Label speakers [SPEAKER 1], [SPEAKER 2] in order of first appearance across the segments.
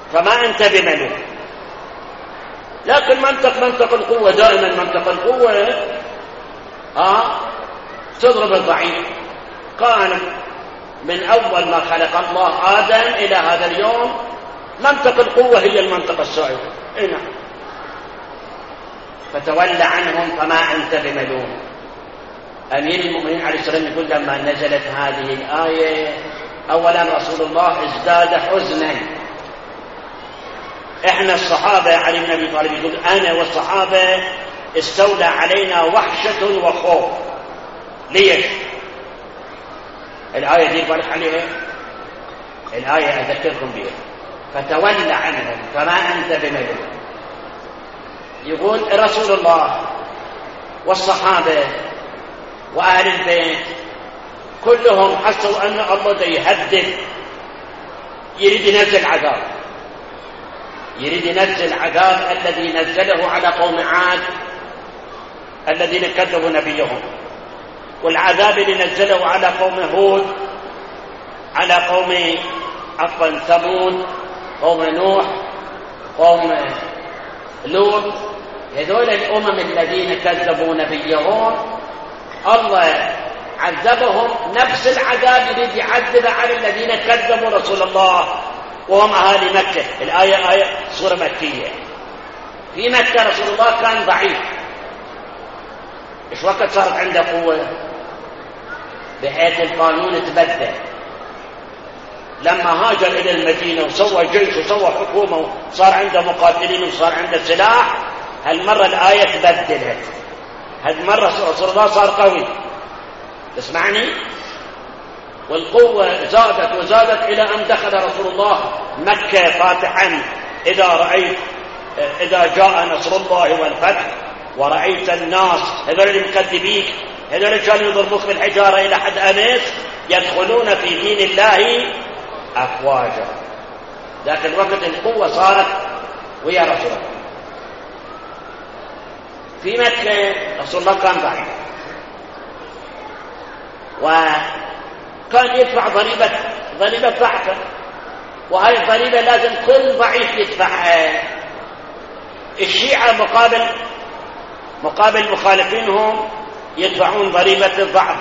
[SPEAKER 1] فما أنت بملوم. لكن منطق القوة دائما منطق القوة تضرب الضعيف. كان من أول ما خلق الله آدم إلى هذا اليوم منطق القوة هي المنطقة السائدة. نعم. فتول عنهم فما أنت بملوم. أمير المؤمنين عليه السلام يقول لما نزلت هذه الآية أولا رسول الله ازداد حزنا. احنا الصحابة علي بن أبي طالب يقول أنا والصحابة استولى علينا وحشة وخوف. ليش؟ الآية دي بالك عليها، الآية أذكركم بها. فتولى عنهم فما أنت بملوم. يقول رسول الله والصحابة وأهل البيت كلهم حسوا أن الله يهدد، يريد ينزل عذاب، يريد ينزل عذاب الذي نزله على قوم عاد الذين كذبوا نبيهم، والعذاب اللي نزله على قوم هود، على قوم ثمود، قوم نوح، قوم لوط. هذول الأمم الذين كذبوا نبيهم الله عذبهم نفس العذاب يريد يعذب على الذين كذبوا رسول الله وهم أهالي مكة. الآية آية سورة مكية. في مكة رسول الله كان ضعيف. إيش وقت صارت عنده قوة؟ بحيث القانون تبدل. لما هاجر إلى المدينة وسوى جيش وسوى حكومة وصار عنده مقاتلين وصار عنده سلاح، هالمرة الآية تبدلت. هالمرة رسول الله صار قوي. تسمعني؟ والقوة زادت وزادت إلى أن دخل رسول الله مكة فاتحا. إذا جاء نصر الله والفتح ورأيت الناس هذول اللي مكذبيك، هذول اللي كانوا يضربوك بالحجارة إلى حد أمس، يدخلون في دين الله أفواجا. لكن وقت القوة صارت ويا رسول الله. في مكة رسول الله كان ضعيف، وكان يدفع ضريبة ضعفه، وهذه الضريبة لازم كل ضعيف يدفعها. الشيعة مقابل مخالفينهم يدفعون ضريبة الضعف.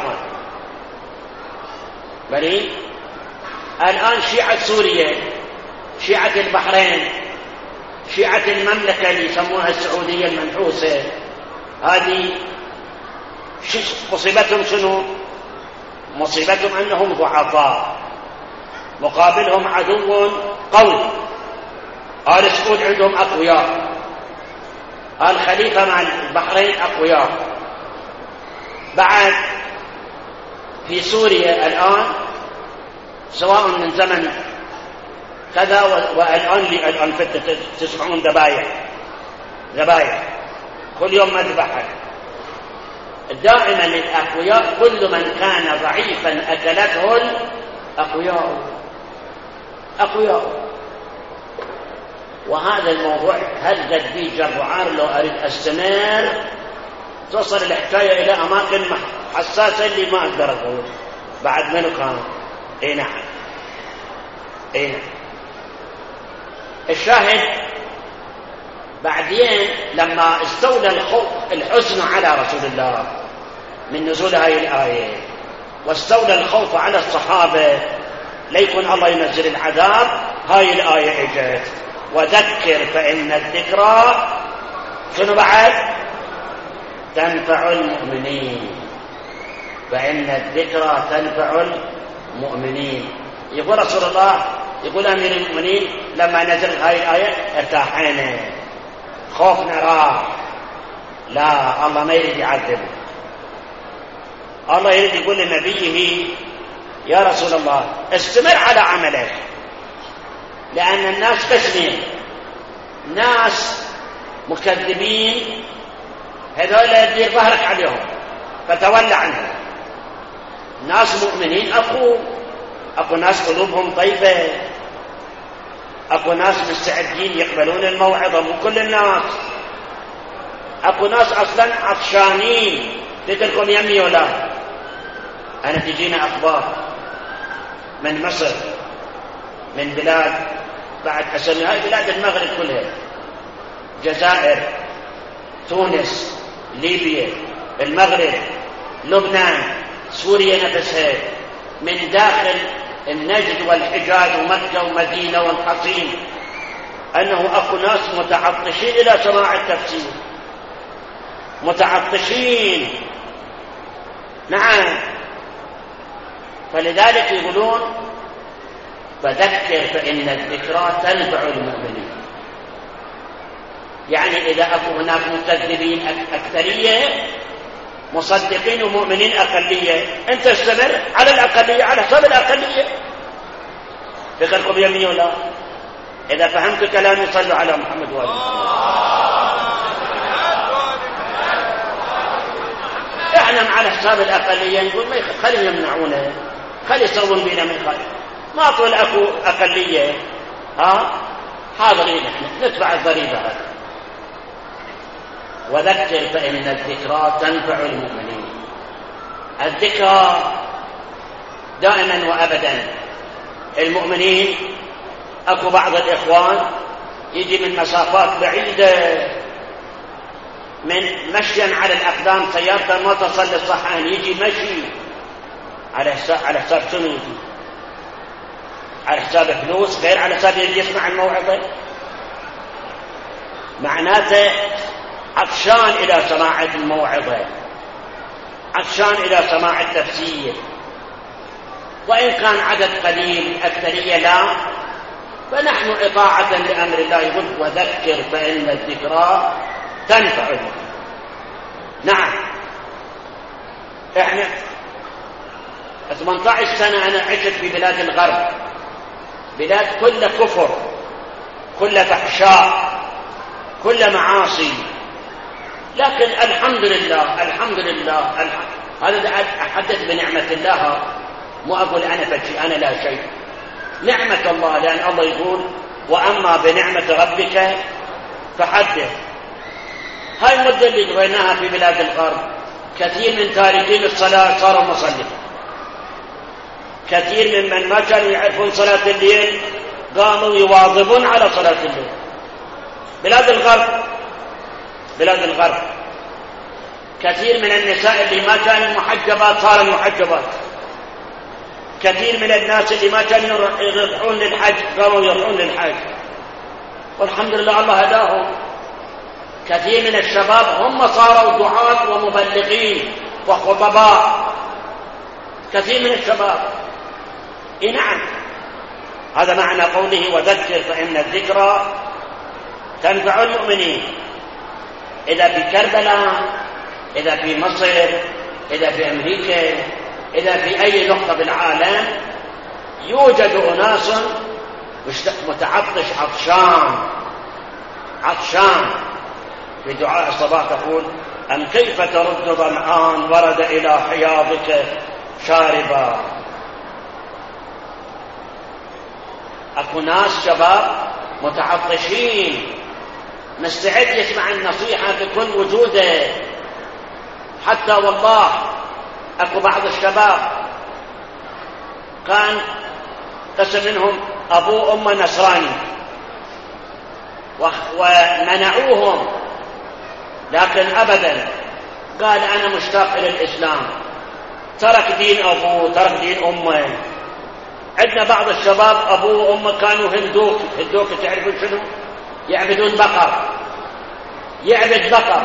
[SPEAKER 1] بلي الآن شيعة سوريا، شيعة البحرين، شيعة المملكة اللي يسموها السعودية المنحوسة، هذه مصيبتهم شنو؟ مصيبتهم أنهم ضعفاء، مقابلهم عدو قوي. آل سعود عندهم أقوياء، آل خليفة مع البحرين أقوياء. بعد في سوريا الآن سواء من زمن كذا والآن تسمعون ذبايح كل يوم مذبحة. دائما الأقوياء، كل من كان ضعيفا أكلته الأقوياء. وهذا الموضوع هل فيه جرعار. لو أريد أستمر توصل الحكاية إلى أماكن حساسة اللي ما أقدر أقول بعد منه كان. نعم. الشاهد بعدين لما استولى الحزن على رسول الله من نزول هذه الآية، واستولى الخوف على الصحابة ليكن الله ينزل العذاب، هاي الآية اجت وذكر فإن الذكرى شنو بعد؟ تنفع المؤمنين. فإن الذكرى تنفع المؤمنين. يقول رسول الله، يقول أمير المؤمنين لما نزلت هاي الآية ارتاحنا، خوفنا راح. لا، الله ما يريد يعذب. الله يريد يقول لنبيه يا رسول الله استمر على عملك، لأن الناس قسمين، ناس مكذبين هذول يدير ظهرك عليهم فتولى عنهم. ناس مؤمنين أكو ناس قلوبهم طيبة، أكو ناس مستعدين يقبلون الموعظة، مو كل الناس. أكو ناس أصلا عطشانين، تدركم يمي ولا أنا تجينا أخبار من مصر، من بلاد بعد أسمي هاي بلاد المغرب كلها، الجزائر، تونس، ليبيا، المغرب، لبنان، سوريا نفسها، من داخل النجد والحجاز ومكة ومدينة والحصين، أنه أكو ناس متعطشين إلى سماع التفسير، متعطشين. نعم. فلذلك يقولون فذكر فإن الذكرى تنفع المؤمنين. يعني إذا أكو هناك مكذبين أكثرية، مصدقين ومؤمنين أقلية، أنت استمر على الأقلية، على حساب الأقلية. فكركم يمين ولا؟ إذا فهمت كلامي صلوا على محمد وآله. احنا على حساب الأقلية نقول ما خلي يمنعونه، خلي يسوون بينا من خالد، ما طول أكو أقلية حاضرين احنا ندفع الضريبة هذا. وذكر فإن الذكرى تنفع المؤمنين. الذكرى دائما وأبدا المؤمنين. أكو بعض الإخوان يجي من مسافات بعيدة، من مشيا على الأقدام، سيارته ما تصل للصحن، يجي مشي على حساب شنو؟ يجي على حساب فلوس، غير على حساب اللي يسمع الموعظة. معناته عطشان إلى سماع الموعظة، عطشان إلى سماع التفسير، وإن كان عدد قليل أكثرية لا، فنحن إطاعة لأمر الله يقول وذكر فإن الذكرى تنفع المؤمنين. نعم. احنا 18 سنة أنا عشت في بلاد الغرب، بلاد كل كفر، كل فحشاء، كل معاصي، لكن الحمد لله الحمد لله هذا أحدث بنعمة الله، مو أقول أنا فشي، أنا لا شيء، نعمة الله، لأن الله يقول وأما بنعمة ربك فحدث. هاي المدة اللي قضيناها في بلاد الغرب كثير من تاركين الصلاة صاروا مصلين، كثير ممن ما كانوا يعرفون صلاة الليل قاموا يواظبون على صلاة الليل. بلاد الغرب، بلاد الغرب كثير من النساء اللي ما كانوا محجبات صاروا محجبات، كثير من الناس اللي ما كانوا يروحون للحج قاموا يروحون للحج، والحمد لله الله هداهم. كثير من الشباب هم صاروا دعاة ومبلغين وخطباء، كثير من الشباب. نعم. هذا معنى قوله وذكر فإن الذكرى تنفع المؤمنين. إذا في كربلاء، إذا في مصر، إذا في أمريكا، إذا في أي نقطة بالعالم يوجد أناس متعطش عطشان. في دعاء الصباح تقول أم كيف ترد ظمآن ورد إلى حياضك شاربا. أكو ناس شباب متعطشين، مستعد يسمع النصيحة بكل وجوده. حتى والله أكو بعض الشباب كان قسم منهم أبوه أمه نصراني ومنعوهم، لكن أبدا قال أنا مشتاق إلى الإسلام، ترك دين أبوه، ترك دين أمه. عندنا بعض الشباب أبوه وأمه كانوا هندوك تعرفون شنو؟ يعبدون بقر، يعبد بقر.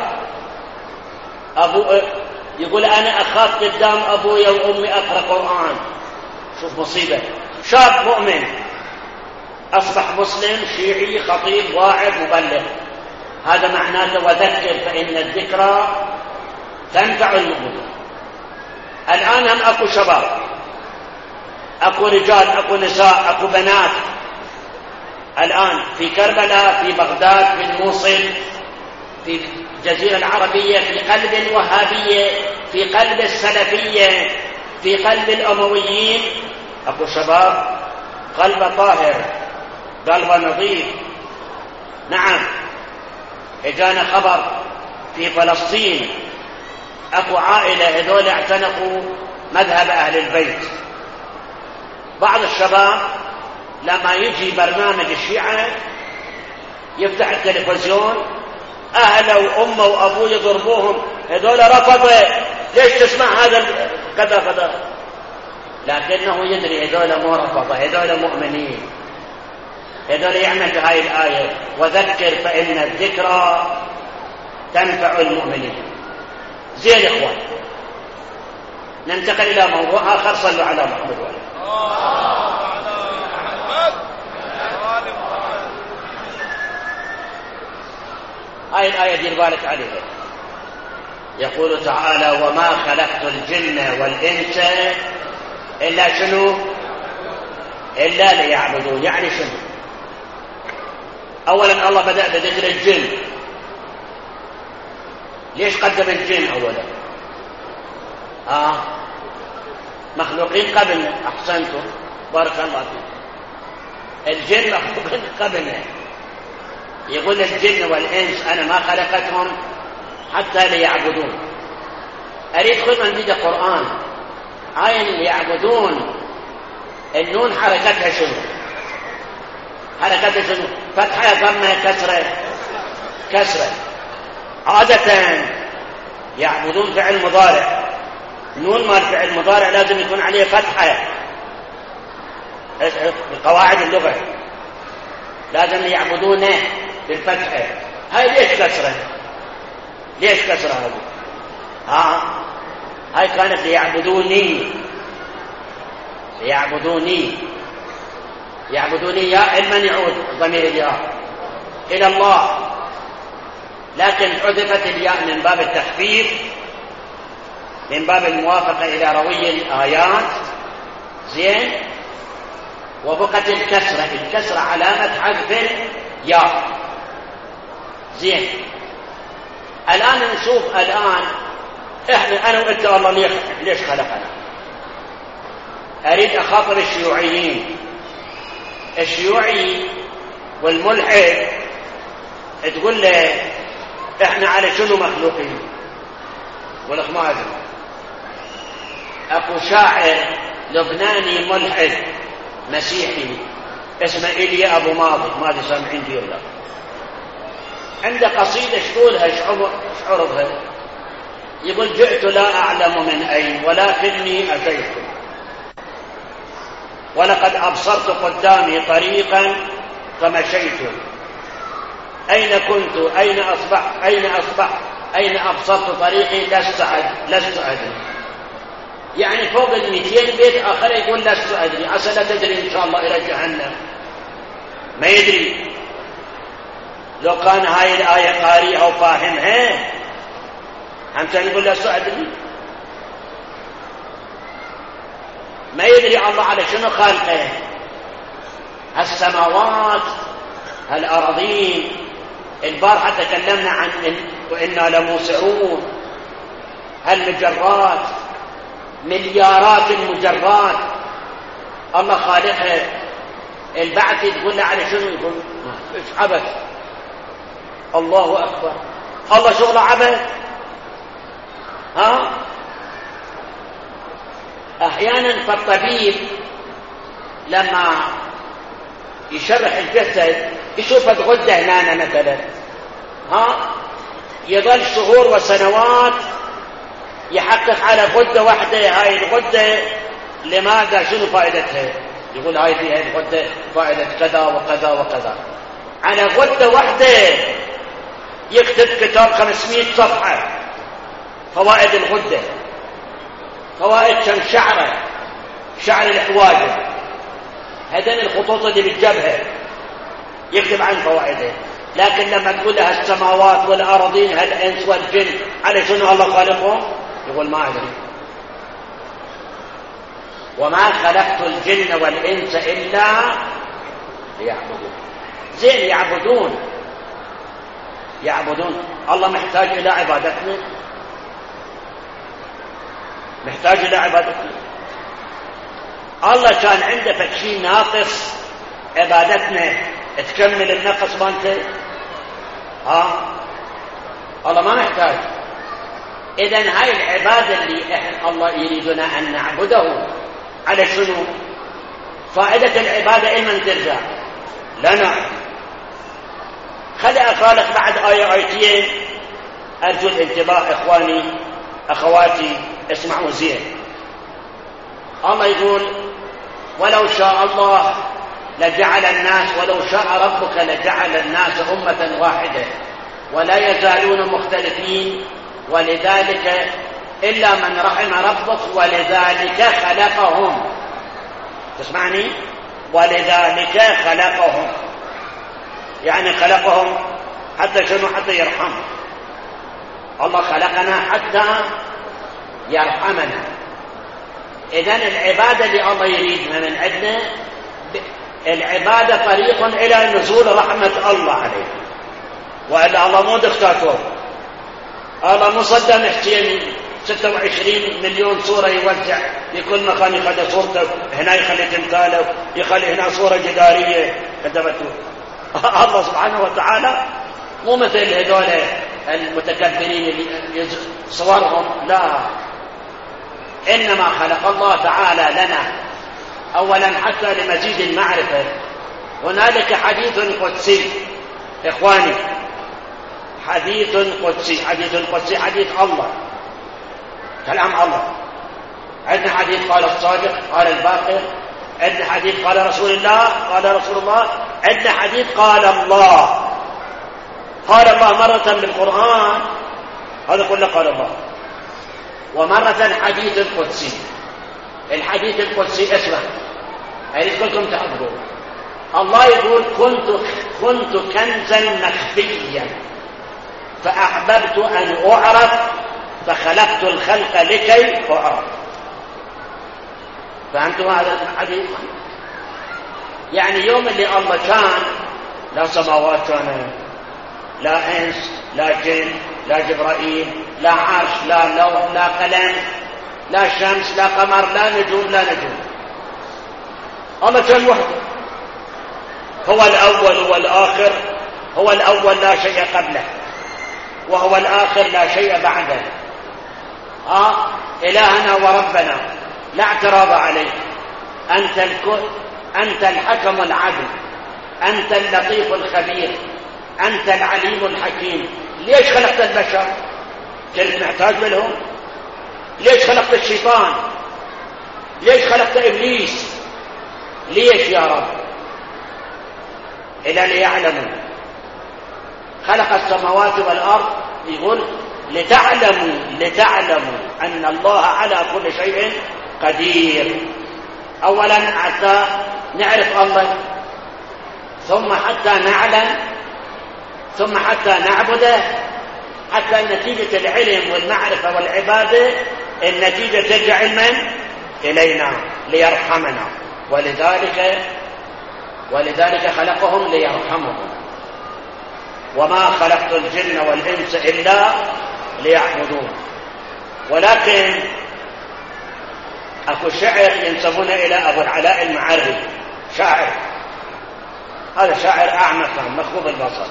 [SPEAKER 1] أبوه يقول أنا أخاف قدام أبوي وأمي أقرأ قرآن. شوف مصيبة، شاب مؤمن أصبح مسلم شيعي خطيب واعظ مبلغ. هذا معناته وذكر فإن الذكرى تنفع المؤمنين. الآن هم أكو شباب، أكو رجال، أكو نساء، أكو بنات الآن في كربلاء، في بغداد، في الموصل، في الجزيرة العربية، في قلب الوهابية، في قلب السلفية، في قلب الأمويين. أكو شباب قلب طاهر، قلب نظيف. نعم. إجانا خبر في فلسطين أكو عائلة هذول اعتنقوا مذهب أهل البيت. بعض الشباب لما يجي برنامج الشيعة يفتح التلفزيون أهله وأمه وأبوه يضربوهم، هذول رفضه، ليش تسمع هذا كذا كذا؟ لكنه يدري هذول مو رفضه، هذول مؤمنين، هذول يعمل بهاي الآية وذكر فإن الذكرى تنفع المؤمنين. زين إخوان، ننتقل إلى موضوع آخر. صلوا على محمد وعلى هاي الآية دير بالك عليها. يقول تعالى وما خلقت الجن والإنس إلا شنو؟ إلا ليعبدون. يعني شنو؟ أولا الله بدأ بذكر الجن. ليش قدم الجن أولا؟ مخلوقين قبلنا. أحسنتم، بارك الله فيكم. الجن مخلوقين قبلنا. يقول الجن والإنس أنا ما خلقتهم حتى ليعبدون. أريد خذ من بيد القرآن آية ليعبدون، النون حركتها شنو؟ حركتها شنو؟ فتحة ضمة كسرة؟ كسرة. عادة يعبدون فعل مضارع، نون مال فعل مضارع لازم يكون عليه فتحة. بقواعد اللغة لازم يعبدونه بالفتحة. هاي ليش كسرة؟ ليش كسرة هذه؟ هاي كانت ليعبدوني. ليعبدوني، يعبدوني يا من يعود ضمير الياء إلى الله، لكن حذفت الياء من باب التخفيف، من باب الموافقة إلى روي الآيات. زين. وبقت الكسرة، الكسرة علامة حذف ياء. زين. الآن نشوف الآن إحنا أنا وأنت الله ليش خلقنا. أريد أخاطب الشيوعيين. الشيوعي والملحد تقول له إحنا على شنو مخلوقين؟ ولك ما أدري. أكو شاعر لبناني ملحد مسيحي اسمه إيليا أبو ماضي، ما أدري سامعين دي ولا. عنده قصيدة شقولها شعرها، يقول جئت لا أعلم من أين ولكني أتيت، ولقد أبصرت قدامي طريقا فمشيت، أين كنت أين أصبحت أين أصبحت أين أبصرت طريقي لست أدري. يعني فوق 200 بيت آخر يقول لست أدري، عسى لا تدري إن شاء الله إلى جهنم. ما يدري. لو كان هاي الآية قارئها وفاهمها هم كان يقول لست أدري. ما يدري الله على شنو خالقه. السماوات، الأراضين. البارحة تكلمنا عن وإنا لموسعون. المجرات، مليارات المجرات الله خالقها. البعث تقول له على شنو؟ يقول ايش عبث. الله أكبر. الله شغله عبث. أحيانا فالطبيب لما يشرح الجسد يشوف الغدة هنا مثلا، يظل شهور وسنوات يحقق على غدة واحدة. هاي الغدة لماذا؟ شنو فائدتها؟ يقول هاي فيها الغدة فائدة كذا وكذا وكذا. على غدة واحدة يكتب كتاب 500 صفحة فوائد الغدة، فوائد كم شعرة، شعر الحواجب، هذين الخطوط اللي بالجبهة يكتب عن فوائده. لكن لما تقول لها السماوات والأرضين هالإنس والجن على شنو الله خالقهم؟ يقول ما أدري. وما خلقت الجن والإنس إلا ليعبدون. زين، يعبدون. الله محتاج إلى عبادتنا؟ محتاج إلى عبادتنا. الله كان عنده فشي ناقص عبادتنا تكمل النقص مالته؟ الله ما محتاج. إذن هاي العبادة اللي إحنا الله يريدنا أن نعبده على شنو؟ فائدة العبادة إيمن ترجع؟ لا نعم. خلي أقالك بعد آية آيتين أرجو الانتباه إخواني أخواتي، اسمعوا زين. الله يقول ولو شاء الله لجعل الناس، ولو شاء ربك لجعل الناس أمة واحدة ولا يزالون مختلفين ولذلك إلا من رحم ربك ولذلك خلقهم. تسمعني؟ ولذلك خلقهم، يعني خلقهم حتى شنو؟ حتى يرحم. الله خلقنا حتى يرحمنا. إذن العبادة اللي الله يريدنا من عندنا، العبادة طريق إلى نزول رحمة الله علينا. وإلا الله مو دكتاتور، الله مو صدام حسين 26 مليون صورة يوزع في كل مكان، يخلي صورته هنا، يخلي تمثاله، يخلي هنا صورة جدارية كتبته. الله سبحانه وتعالى مو مثل هذول المتكبرين اللي صورهم، لا، إنما خلق الله تعالى لنا أولا حتى لمزيد المعرفة. هنالك حديث قدسي إخواني، حديث قدسي، حديث قدسي حديث الله، كلام الله. عندنا حديث قال الصادق قال الباقر، عندنا حديث قال رسول الله قال رسول الله، عندنا حديث قال الله. قال الله مرة بالقرآن، هذا كله قال الله، ومرة حديث قدسي. الحديث القدسي اسمه، أريد كلكم تحفظوا. الله يقول كنت كنزا مخفيا فأحببت أن أعرف فخلقت الخلق لكي أعرف. فهمتوا هذا الحديث؟ يعني يوم اللي الله كان لا سماوات كانت، لا إنس، لا جن، لا جبرائيل، لا عرش، لا لوح، لا قلم، لا شمس، لا قمر، لا نجوم، لا نجوم. الله كان وحده، هو الأول والآخر، هو الأول لا شيء قبله، وهو الآخر لا شيء بعده. إلهنا وربنا لا اعتراض عليه. أنت الحكم العدل، أنت اللطيف الخبير، أنت العليم الحكيم. ليش خلقت البشر؟ كنت محتاج لهم؟ ليش خلقت الشيطان؟ ليش خلقت إبليس؟ ليش يا رب؟ إلى ليعلموا. خلق السماوات والأرض، يقول لتعلموا أن الله على كل شيء قدير. أولا حتى نعرف الله، ثم حتى نعلم، ثم حتى نعبده، حتى نتيجة العلم والمعرفة والعبادة النتيجة ترجع من إلينا ليرحمنا. ولذلك خلقهم ليرحمهم. وما خلقت الجن والإنس إلا ليعبدون. ولكن أكو شعر ينسبونه إلى أبو العلاء المعري، شاعر، هذا شاعر أعمى مخبوب البصر.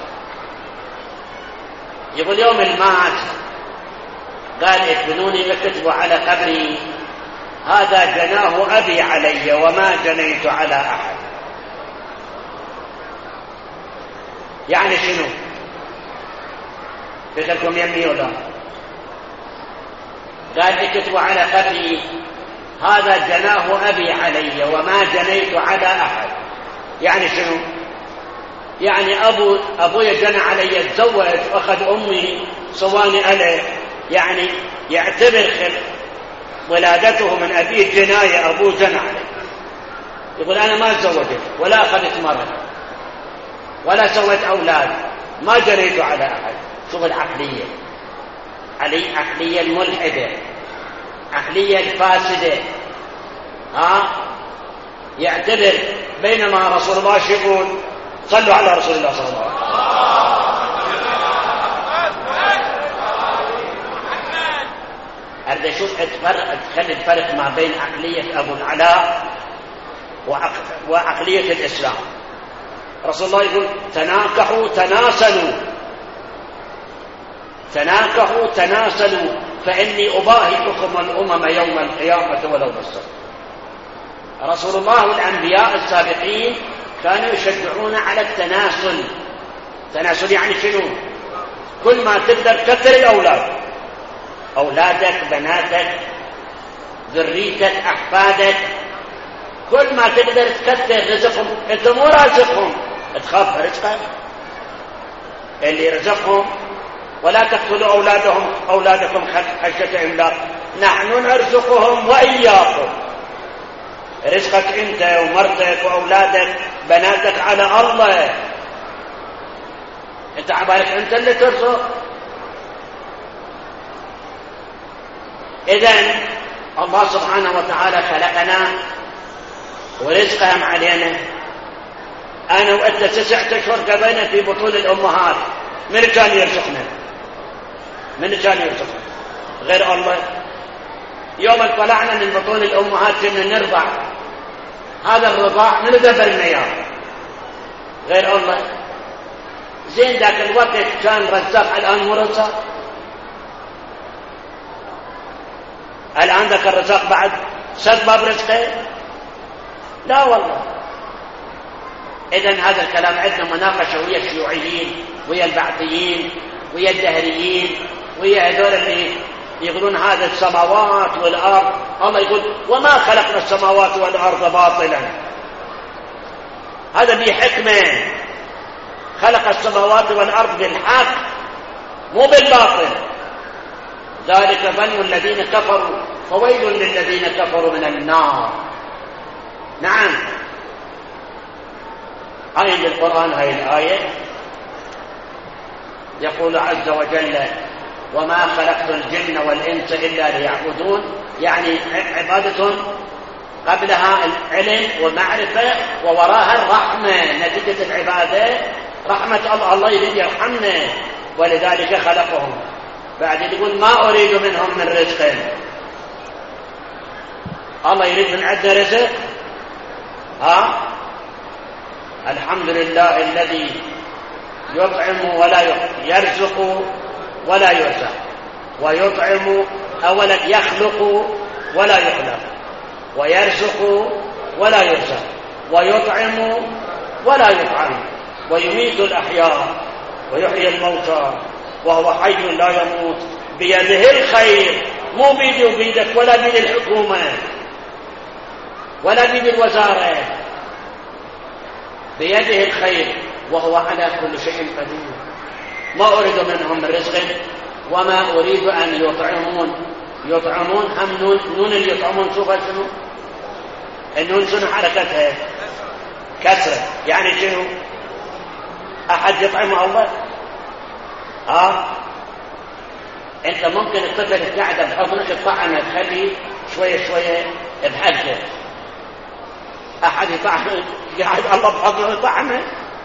[SPEAKER 1] يقول يوم المات قال ادفنوني اكتبوا على قبري هذا جناه أبي علي وما جنيت على أحد. يعني شنو؟ فكركم يمي ولا؟ قال اكتبوا على قبري هذا جناه أبي علي وما جنيت على أحد. يعني شنو؟ يعني أبوي جنى علي، تزوج وأخذ أمي صواني عليه، يعني يعتبر ولادته من أبيه جناية، أبوه جنى عليه. يقول أنا ما تزوجت ولا أخذت مرة ولا سويت أولاد، ما جنيت على أحد. شوف العقلية، عقلية الملحدة، عقلية الفاسدة. يعتبر بينما رسول الله يقول صلوا على رسول الله صلى الله عليه وسلم. أريد أشوف تخلي الفرق ما بين عقلية أبو العلاء وعقلية الإسلام. رسول الله يقول تناكحوا تناسلوا، تناكحوا تناسلوا فإني أباهي بكم الأمم يوم القيامة ولو بالصدق. رسول الله والأنبياء السابقين كانوا يشجعون على التناسل. تناسل يعني شنو؟ كل ما تقدر كثر الأولاد، أولادك، بناتك، ذريتك، أحفادك، كل ما تقدر تكثر رزقهم. أنت مو رازقهم، تخاف رزقك اللي رزقهم. ولا تقتلوا أولادكم خشية إملاق، نحن نرزقهم وإياكم. رزقك أنت ومرتك وأولادك بناتك على الله، أنت عبالك أنت اللي ترزق. إذن الله سبحانه وتعالى خلقنا ورزقهم علينا. أنا وأنت 9 أشهر قبلنا في بطون الأمهات، من كان يرزقنا؟ من كان يرزقنا غير الله؟ يوم طلعنا من بطون الأمهات كنا نرضع، هذا الرضاع من دبرنا إياه غير الله؟ زين ذاك الوقت كان رزاق، الآن مو رزاق. الآن ذاك الرزاق بعد سبب رزقه؟ لا والله. إذن هذا الكلام عندنا مناقشة ويا الشيوعيين ويا البعثيين ويا الدهريين ويا هذول اللي يقولون هذا السماوات والأرض. الله يقول وما خلقنا السماوات والأرض باطلا، هذا بحكمة. خلق السماوات والأرض بالحق مو بالباطل. ذلك ظن الذين كفروا فويل للذين كفروا من النار. نعم، آية القرآن هاي الآية يقول عز وجل وما خلقت الجن والإنس إلا ليعبدون، يعني عبادة قبلها العلم والمعرفة ووراها الرحمة. نتيجة العبادة رحمة الله يريد يرحمنا، ولذلك خلقهم. بعد يقول ما أريد منهم من رزق. الله يريد من عندنا رزق؟ الحمد لله الذي يطعم ولا يرزق ولا يرزق، ويطعم أولا يخلق ولا يخلق، ويرزق ولا يرزق، ويطعم ولا يطعم، ويميت الأحياء ويحيي الموتى وهو حي لا يموت، بيده الخير. مو بيدي وبيدك ولا بيد الحكومة ولا بيد الوزارة، بيده الخير وهو على كل شيء قدير. ما أريد منهم من رزق وما أريد أن يطعمون. يطعمون هم نون اللي يطعمون شوفها شنو؟ النون شنو حركتها؟ كسرة. يعني شنو؟ أحد يطعم الله؟ أنت ممكن الطفل قاعدة بحضنك تطعمه تخليه شوية شوية بحجه. أحد يطعم قاعد الله بحضنه يطعمه؟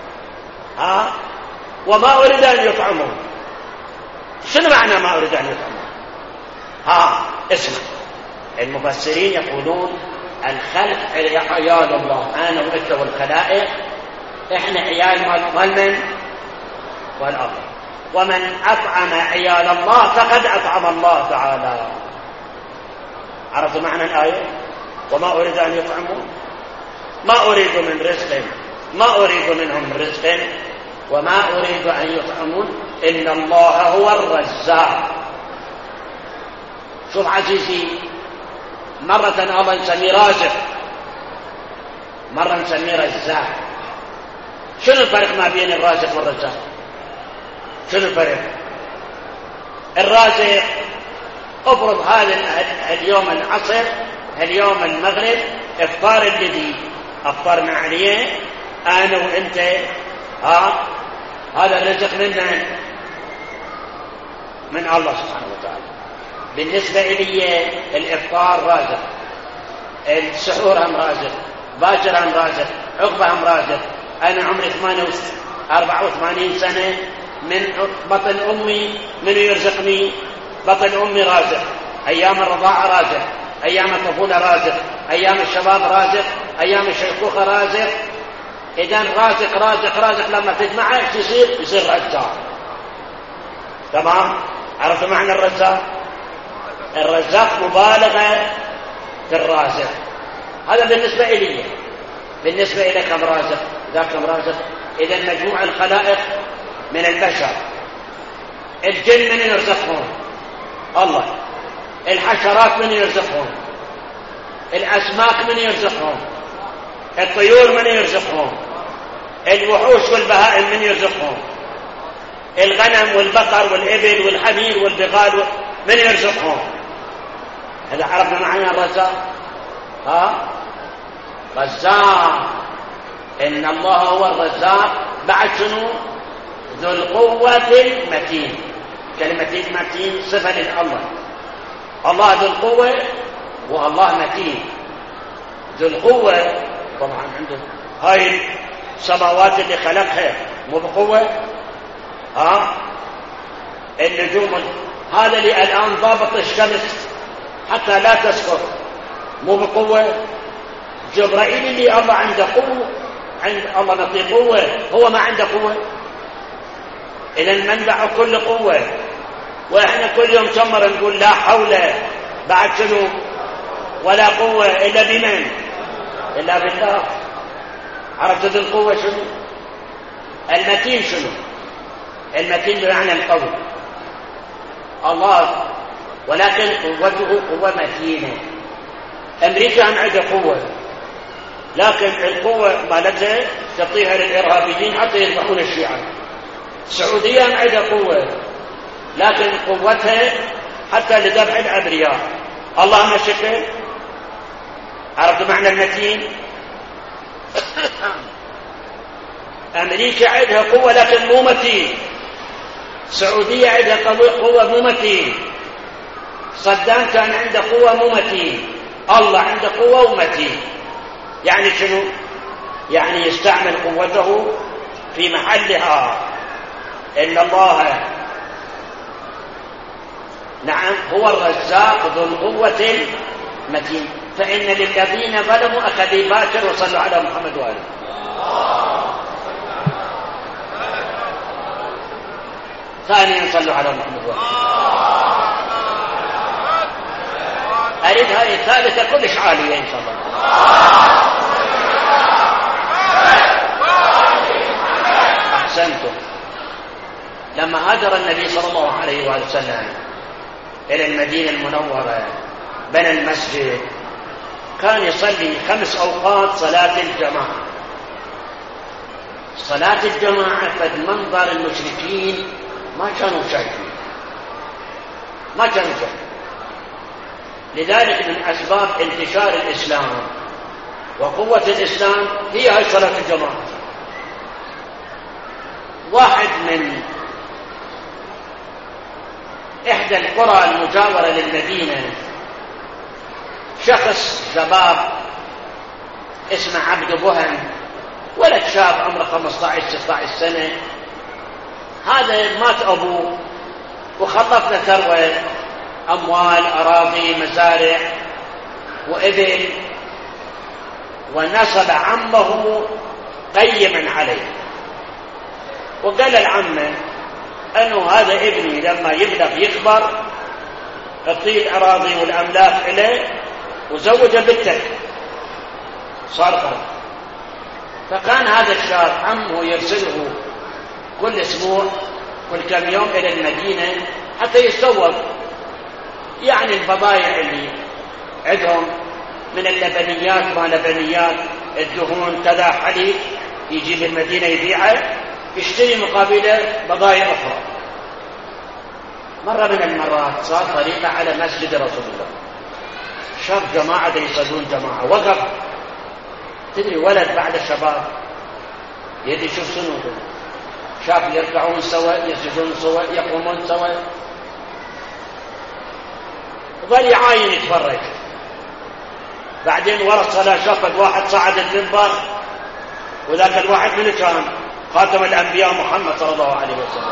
[SPEAKER 1] وما أريد أن يطعمون. شنو معنى ما أريد أن يطعمون؟ اسمع، المفسرين يقولون الخلق عيال الله. أنا وأنت والخلائق إحنا عيال من والأرض. ومن أطعم عيال الله فقد أطعم الله تعالى. عرفتوا معنى الآية؟ وما أريد أن يطعمون، ما أريد من رزق، ما أريد منهم من رزق وما أريد أن يطعمون، إن الله هو الرزاق. شوف عزيزي، مرة الله نسميه رازق، مرة نسميه رزاق. شنو الفرق ما بين الرازق والرزاق؟ شنو الفرق؟ الرازق افرض هذا اليوم العصر، اليوم المغرب، افطار الجديد افطرنا عليه انا وانت، هذا الرزق من الله سبحانه وتعالى. بالنسبة إلي الإفطار رازق، السحور هم رازق، باكر هم رازق، عقبة هم رازق. أنا عمري 84 سنة، من بطن أمي من يرزقني؟ بطن أمي رازق، أيام الرضاعة رازق، أيام الطفولة رازق، أيام الشباب رازق، أيام الشيخوخة رازق. إذن رازق رازق رازق لما تجمعه يصير رزاق. تمام؟ عرفت معنى الرزاق؟ الرزاق مبالغة في الرازق. هذا بالنسبة إلي. بالنسبة إلى كم رازق ذاك كم رازق. إذا مجموع الخلائق من البشر، الجن من يرزقهم؟ الله. الحشرات من يرزقهم؟ الأسماك من يرزقهم؟ الطيور من يرزقهم؟ الوحوش والبهائم من يرزقهم؟ الغنم والبقر والإبل والحمير والبغال من يرزقهم؟ هذا عرفنا معنى الرزاق. رزاق، إن الله هو الرزاق. بعد شنو؟ ذو القوة المتين. كلمة المتين صفة لله. الله ذو القوة والله متين. ذو القوة طبعا عنده هاي السماوات اللي خلقها مو بقوة. النجوم هذا اللي الآن ضابط الشمس حتى لا تسقط مو بقوة. جبرائيل اللي الله عنده قوة، عند الله نعطيه قوة، هو ما عنده قوة. إلى المنبع كل قوة. وإحنا كل يوم تمر نقول لا حول بعد شنو ولا قوة إلا بمن؟ إلا بالله. عرفت ذي القوة شنو؟ المتين شنو؟ المتين بمعنى القوي الله، ولكن قوته قوة متينة. أمريكا هم عندها قوة، لكن القوة مالتها تعطيها للإرهابيين حتى يذبحون الشيعة. السعودية هم عندها قوة، لكن قوتها حتى لذبح الأبرياء. الله ما شكل. عرفت معنى المتين؟ أمريكا عندها قوة لكن مو متين. السعودية عندها قوة مو متين. صدام كان عنده قوة مو متين. الله عنده قوة ومتين. يعني شنو؟ يعني يستعمل قوته في محلها. إن الله نعم هو الرزاق ذو القوة المتين. فإن للذين ظلموا أخذوا باكر. وصلوا على محمد وآله. ثانيا صلوا على محمد وآله. أريد هذه الثالثة كلش عالية إن شاء الله. أحسنتم. لما هاجر النبي صلى الله عليه وآله وسلم إلى المدينة المنورة بنى المسجد، كان يصلي 5 أوقات صلاة الجماعة. صلاة الجماعة فد منظر المشركين ما كانوا شايفين، ما كانوا شايفين. لذلك من أسباب انتشار الإسلام وقوة الإسلام هي هاي صلاة الجماعة. واحد من إحدى القرى المجاورة للمدينة، شخص شباب اسمه عبد بوهن، ولد شاب عمره 15-16 سنة. هذا مات أبوه وخلفنا ثروة، أموال، أراضي، مزارع وإبل، ونصب عمه قيما عليه. وقال العمه أنه هذا ابني لما يبلغ يكبر أعطيه الأراضي والأملاك إليه وزوجه بنتك. صار قرض. فكان هذا الشاب عمه يرسله كل أسبوع كل كم يوم إلى المدينة حتى يستوب يعني البضائع اللي عندهم من اللبنيات ما لبنيات، الدهون كذا، حليب، يجي بالمدينة يبيعه، يشتري مقابله بضائع أخرى. مرة من المرات صار طريقة على مسجد رسول الله، شاف جماعة يصلون جماعة، وقف. تدري ولد بعد الشباب يدي شوف شنو، شاف يركعون سوا، يسجدون سوا، يقومون سوا، ظل يعاين يتفرج. بعدين ورا الصلاة شافت واحد صعد المنبر، وذاك الواحد من كان؟ خاتم الأنبياء محمد صلى الله عليه وسلم.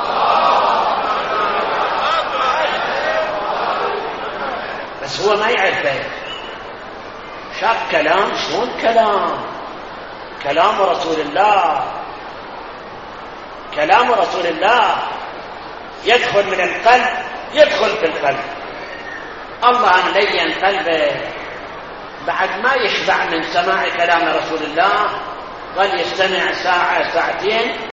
[SPEAKER 1] بس هو ما يعرفه، شاف كلام، شلون كلام رسول الله، كلام رسول الله يدخل من القلب، يدخل في القلب. الله أن لين قلبه بعد ما يشبع من سماع كلام رسول الله، قد يستمع ساعة ساعتين